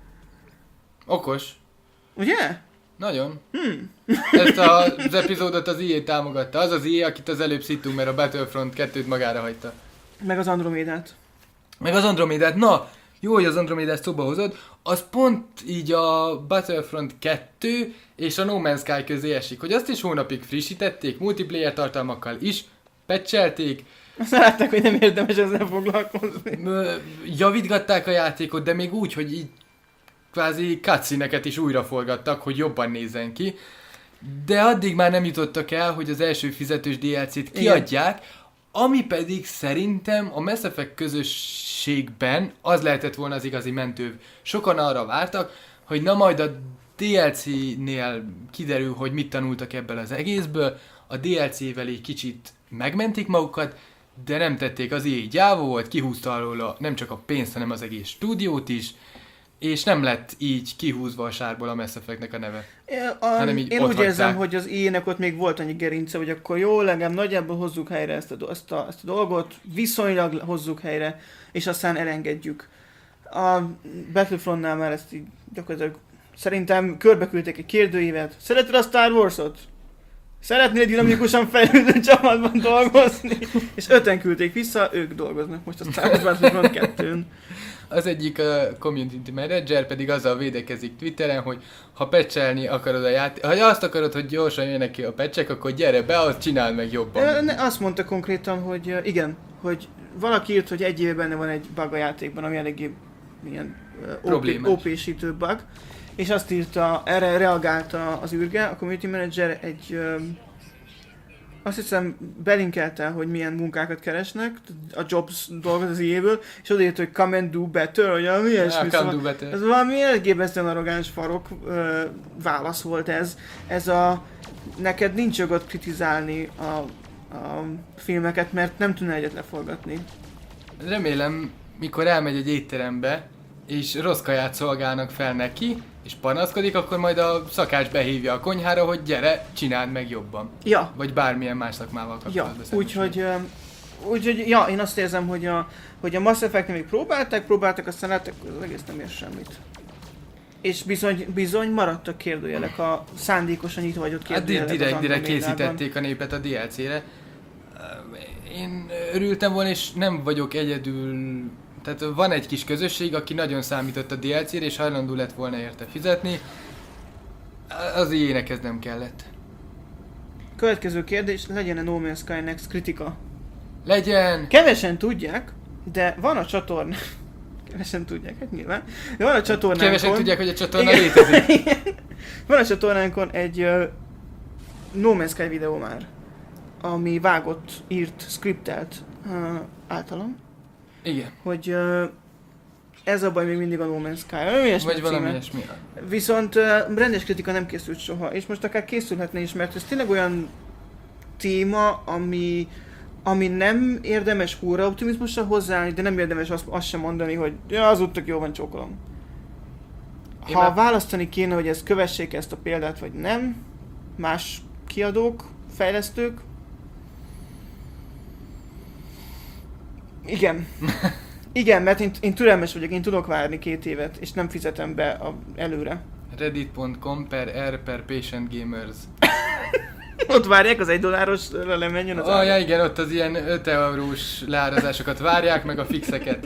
Okos. Ugye? Nagyon. Hmm. Ezt az epizódot az i á támogatta. Az az i á, akit az előbb szittunk, mert a Battlefront kettőt magára hagyta. Meg az Andromédát. Meg az Andromédát. Na, jó, hogy az Andromédát szóba hozod. Az pont így a Battlefront kettő és a No Man's Sky közé esik, hogy azt is hónapig frissítették, multiplayer tartalmakkal is, patchelték. Azt látták, hogy nem érdemes ezzel foglalkozni. Javítgatták a játékot, de még úgy, hogy így kvázi cutscene-eket is újraforgattak, hogy jobban nézzen ki. De addig már nem jutottak el, hogy az első fizetős dé el cét kiadják, igen. Ami pedig szerintem a Mass Effect közösségben az lehetett volna az igazi mentőv. Sokan arra vártak, hogy na majd a dé el cé-nél kiderül, hogy mit tanultak ebből az egészből, a dé el cé-vel egy kicsit megmentik magukat, de nem tették, az í á gyáva volt, kihúzta alól nem csak a pénzt, hanem az egész stúdiót is, és nem lett így kihúzva a sárból a Mass Effectnek a neve. A, hanem így én ott úgy érzem, hagyták. hogy az í á-nek ott még volt annyi gerince, hogy akkor jó, legalább nagyjából hozzuk helyre ezt a, ezt, a, ezt a dolgot, viszonylag hozzuk helyre, és aztán elengedjük. A Battlefrontnál már ezt így gyakorlatilag szerintem körbeküldték egy kérdőívet. Szereted a Star Wars-ot? Szeretnél dinamikusan fejlődő csapatban dolgozni? És öten küldték vissza, ők dolgoznak most a Star Wars Battlefront kettőn. Az egyik a community manager pedig azzal védekezik Twitteren, hogy ha patchelni akarod a játék, ha azt akarod, hogy gyorsan jönnek ki a patchek, akkor gyere be, azt csináld meg jobban. Ne, azt mondta konkrétan, hogy igen, hogy valaki írt, hogy egy éve benne van egy bug a játékban, ami eléggé milyen Problémás. ó pé-sítő bug, és azt írta, erre reagálta az űrge, a community manager egy azt hiszem belinkelte, hogy milyen munkákat keresnek, a jobs dolgot az í á-ből, és odaírt, hogy come and do better, hogy a mi ilyesmi, come do better. Ez valami elgépesztően arrogáns farok ö, válasz volt ez. Ez a, neked nincs jogod kritizálni a, a filmeket, mert nem tudna egyet leforgatni. Remélem, mikor elmegy egy étterembe, és rossz kaját szolgálnak fel neki, és panaszkodik, akkor majd a szakács behívja a konyhára, hogy gyere, csináld meg jobban. Ja. Vagy bármilyen más szakmával kapcsolatban. Ja, úgyhogy, úgyhogy, ja, én azt érzem, hogy a, hogy a Mass Effect-nél még próbálták, próbáltak, aztán láttak, az egész nem ér semmit. És bizony, bizony maradtak kérdőjelek, a szándékosan nyitva hagyott Hát kérdőjelek az direkt, direkt Andromedában. készítették a népet a dé el cére. Én örültem volna, és nem vagyok egyedül. Tehát van egy kis közösség, aki nagyon számított a dé el cére, és hajlandó lett volna érte fizetni. Az í á-nek ez nem kellett. Következő kérdés, legyen-e No Man's Sky Next kritika? Legyen! Kevesen tudják, de van a csatorna... Kevesen tudják, hát nyilván. De van a csatornánkon... Kevesen tudják, hogy a csatorna Igen. létezik. Van a csatornánkon egy uh, No Man's Sky videó már, ami vágott, írt, skriptelt uh, általam. Igen. Hogy uh, ez a baj még mindig a No Man's Sky. Valami ilyesmi Vagy valami címe. ilyesmi. Viszont uh, rendes kritika nem készült soha, és most akár készülhetne is, mert ez tényleg olyan téma, ami, ami nem érdemes húra optimizmusra hozzáállni, de nem érdemes azt, azt sem mondani, hogy ja, az úttak jó van, csókolom. Én Ha már- választani kéne, hogy ezt kövessék ezt a példát, vagy nem, más kiadók, fejlesztők, igen. Igen, mert én, én türelmes vagyok, én tudok várni két évet, és nem fizetem be a, előre. reddit pont com per r per patient gamers. Ott várják az egy dollárosra lemenjen az Ah, ár. ja, igen, ott az ilyen öt eurós leárazásokat várják, meg a fixeket.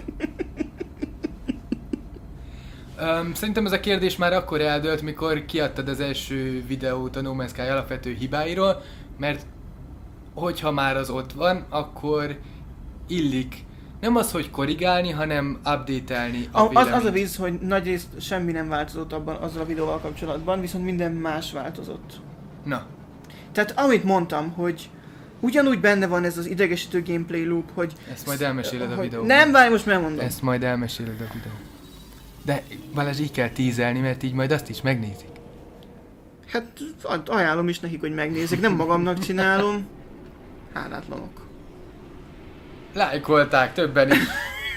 Um, szerintem ez a kérdés már akkor eldőlt, mikor kiadtad az első videót a No Man's Sky alapvető hibáiról, mert hogyha már az ott van, akkor illik nem az, hogy korrigálni, hanem update-elni a A, az, az a véleményt. víz, hogy nagyrészt semmi nem változott abban azzal a videóval kapcsolatban, viszont minden más változott. Na, Tehát amit mondtam, hogy ugyanúgy benne van ez az idegesítő gameplay loop, hogy... ezt majd elmeséled a hogy- videóban. Nem, várj, most megmondom. Ezt majd elmeséled a videóban. De Balázs, így kell tízelni, mert így majd azt is megnézik. Hát aj- ajánlom is nekik, hogy megnézzék, nem magamnak csinálom. Hálátlanok. Lájkolták többen is.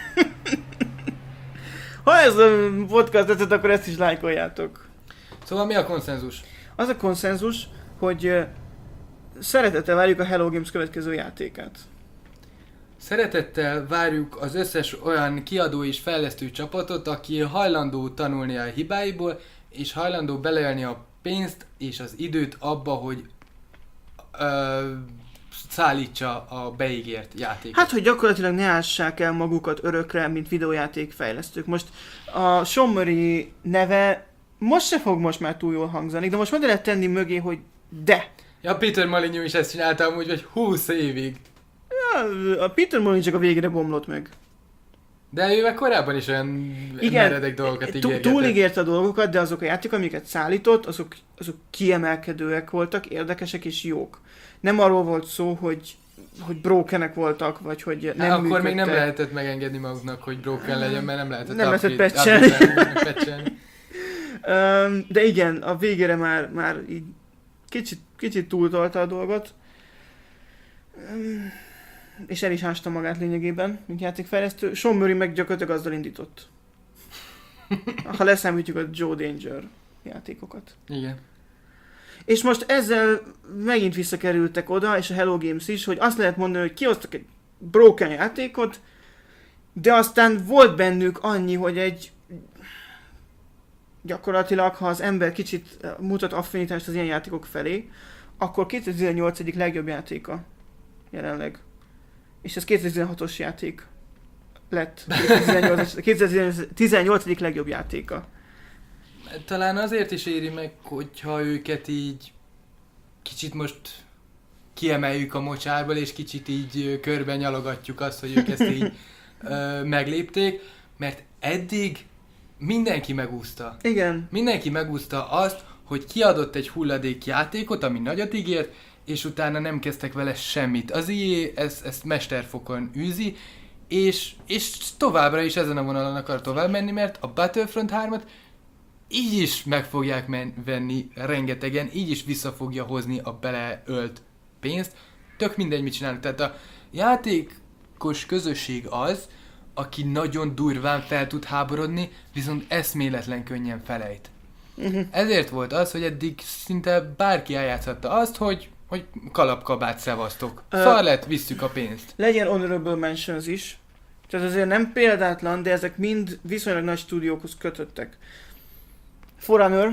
Ha ez a podcast tetszett, akkor ezt is lájkoljátok. Szóval mi a konszenzus? Az a konszenzus, hogy ö, szeretettel várjuk a Hello Games következő játékát. Szeretettel várjuk az összes olyan kiadó és fejlesztő csapatot, aki hajlandó tanulni a hibáiból, és hajlandó beleélni a pénzt és az időt abba, hogy ö, szállítsa a beígért játékot. Hát, hogy gyakorlatilag ne ássák el magukat örökre, mint videójáték fejlesztők. Most a Sean Murray neve most se fog most már túl jól hangzani, de most meg lehet tenni mögé, hogy de. Ja, Peter Molyneux is ezt csinálta amúgy, vagy húsz évig. Ja, a Peter Molyneux csak a végére bomlott meg. De ő meg korábban is olyan meredek dolgokat túl- ígérgetett. túlígérte a dolgokat, de azok a játékok, amiket szállított, azok, azok kiemelkedőek voltak, érdekesek és jók. Nem arról volt szó, hogy, hogy brokenek voltak, vagy hogy nem Hát akkor működtek. még nem lehetett megengedni maguknak, hogy broken legyen, mert nem lehetett Nem lehetett upgrade- patchelni. upgrade-elni, meg patchelni. Öm, de igen, a végére már, már így kicsit, kicsit túltolta a dolgot. Öm, és el is ásta magát lényegében, mint játékfejlesztő. Sean Murray meg gyakorlatilag azzal indított. Ha leszámítjuk a Joe Danger játékokat. Igen. És most ezzel megint visszakerültek oda, és a Hello Games is, hogy azt lehet mondani, hogy kihoztak egy broken játékot, de aztán volt bennük annyi, hogy egy gyakorlatilag, ha az ember kicsit mutat affinitást az ilyen játékok felé, akkor kétezer-tizennyolc egyik legjobb játéka jelenleg. És ez kétezer-tizenhatos játék lett. kétezer-tizennyolc egyik legjobb játéka. Talán azért is éri meg, hogyha őket így kicsit most kiemeljük a mocsárból, és kicsit így körben nyalogatjuk azt, hogy ők ezt így ö, meglépték, mert eddig mindenki megúszta. Igen. Mindenki megúszta azt, hogy kiadott egy hulladék játékot, ami nagyot ígért, és utána nem kezdtek vele semmit. Az i á ezt, ezt mesterfokon űzi, és, és továbbra is ezen a vonalon akar tovább menni, mert a Battlefront hármat így is meg fogják men- venni rengetegen, így is vissza fogja hozni a beleölt pénzt. Tök mindegy, mit csinálnak. Tehát a játékos közösség az, aki nagyon durván fel tud háborodni, viszont eszméletlen könnyen felejt. Uh-huh. Ezért volt az, hogy eddig szinte bárki eljátszhatta azt, hogy, hogy kalapkabát szevasztok. Uh, Szar lett, visszük a pénzt. Legyen honorable mentions is. Tehát azért nem példátlan, de ezek mind viszonylag nagy stúdiókhoz kötöttek. Forerunner,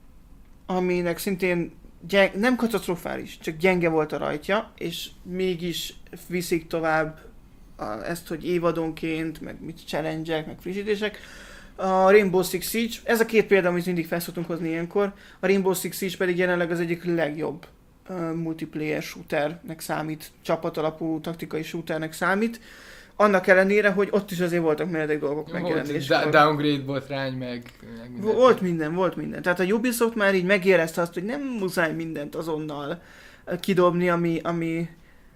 aminek szintén gyeng, nem katasztrofális, csak gyenge volt a rajtja, és mégis viszik tovább a, ezt, hogy évadonként, meg mit challenge-ek, meg frissítések. A Rainbow Six Siege, ez a két példa, amit mindig fel szoktunk hozni ilyenkor, a Rainbow Six Siege pedig jelenleg az egyik legjobb uh, multiplayer shooternek számít, csapatalapú taktikai shooternek számít. Annak ellenére, hogy ott is azért voltak meredek dolgok megjelenéskor. Da- downgrade botrány, meg... meg minden. Volt minden, volt minden. Tehát a Ubisoft már így megérezte azt, hogy nem muszáj mindent azonnal kidobni, ami, ami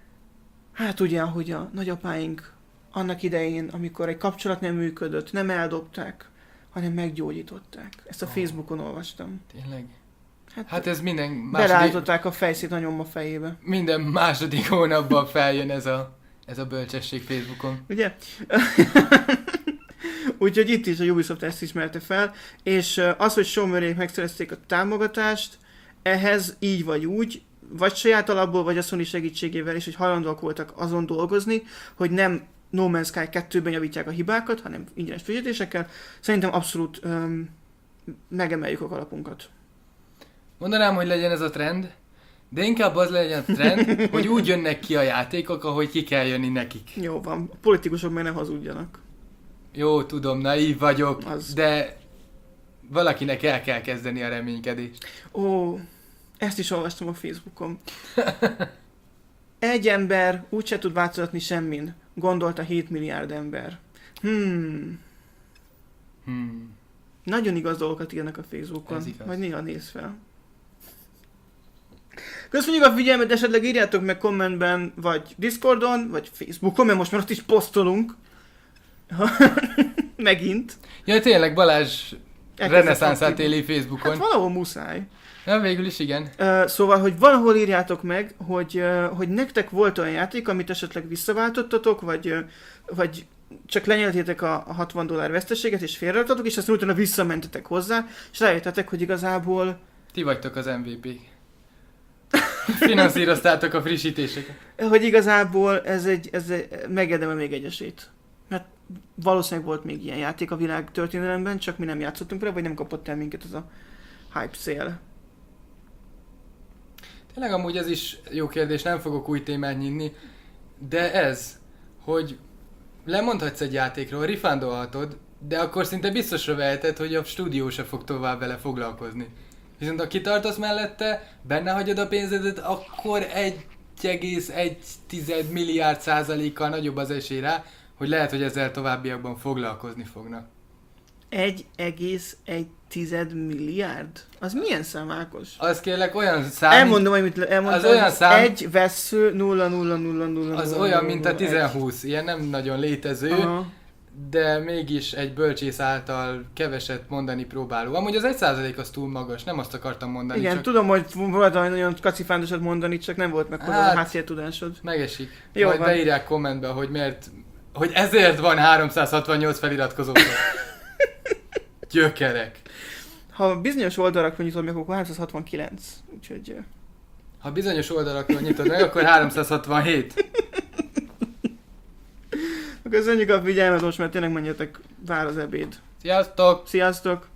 hát ugye, ahogy a nagyapáink annak idején, amikor egy kapcsolat nem működött, nem eldobták, hanem meggyógyították. Ezt a oh. Facebookon olvastam. Tényleg? Hát, hát ez minden második... Belállították a fejszét a nyomba fejébe. Minden második hónapban feljön ez a... Ez a bölcsesség Facebookon. Ugye? Úgyhogy itt is a Ubisoft ezt ismerte fel, és az, hogy Sean Murrayk megszerezték a támogatást, ehhez így vagy úgy, vagy saját alapból, vagy a Sony segítségével is, hogy hajlandóak voltak azon dolgozni, hogy nem No Man's Sky kettőben javítják a hibákat, hanem ingyenes frissítésekkel. Szerintem abszolút um, megemeljük a kalapunkat. Mondanám, hogy legyen ez a trend, de inkább az legyen a trend, hogy úgy jönnek ki a játékok, ahogy ki kell jönni nekik. Jó van, a politikusok meg ne hazudjanak. Jó, tudom, naív vagyok, az... de valakinek el kell kezdeni a reménykedést. Ó, ezt is olvastam a Facebookon. Egy ember úgyse tud változtatni semmin, gondolta hét milliárd ember. Hmm. Hmm. Nagyon igaz dolgokat írnak a Facebookon, majd néha néz fel. Köszönjük a figyelmet, esetleg írjátok meg kommentben, vagy Discordon, vagy Facebookon, mert most már ott is posztolunk. Megint. Ja, tényleg Balázs reneszánszát éli Facebookon. Hát valahol muszáj. Ja, végül is igen. Uh, szóval, hogy valahol írjátok meg, hogy, uh, hogy nektek volt olyan játék, amit esetleg visszaváltottatok, vagy, uh, vagy csak lenyeltétek a, a hatvan dollár veszteséget, és félreadtatok, és aztán utána visszamentetek hozzá, és rájöttetek, hogy igazából... Ti vagytok az em vé pé. Finanszíroztátok a frissítéseket. Hogy igazából ez egy, ez egy megérdemel még egy esélyt. Mert valószínűleg volt még ilyen játék a világ történelemben, csak mi nem játszottunk vele, vagy nem kapott el minket ez a hype szél. Tényleg amúgy ez is jó kérdés, nem fogok új témát nyitni, de ez, hogy lemondhatsz egy játékról, refundolhatod, de akkor szinte biztosra veheted, hogy a stúdió se fog tovább vele foglalkozni. Viszont ha kitartasz mellette, benne hagyod a pénzedet, akkor egy egész egy milliárd százalékkal nagyobb az esély rá, hogy lehet, hogy ezzel továbbiakban foglalkozni fognak. egy egész egy milliárd? Az milyen szám, Ákos? Az kérlek olyan szám... Elmondom, amit elmondtam. Az olyan szám... Egy vesző nulla nulla nulla nulla. Az olyan, mint a tíz húsz. Ilyen nem nagyon létező. Aha. de mégis egy bölcsész által keveset mondani próbáló. Amúgy az egy százalék az túl magas, nem azt akartam mondani. Igen, csak... tudom, hogy volt valami nagyon kacifándosat mondani, csak nem volt meg hozzá hát, a háttértudásod. Megesik. Jó, majd van. beírják kommentbe, hogy miért, hogy ezért van háromszázhatvannyolc feliratkozótok. Gyökerek. Ha bizonyos oldalakra nyitod meg, akkor háromszázhatvankilenc. Úgyhogy... Ha bizonyos oldalakra nyitod meg, akkor háromszázhatvanhét. Köszönjük a figyelmet most, mert tényleg menjetek, vár az ebéd. Sziasztok! Sziasztok!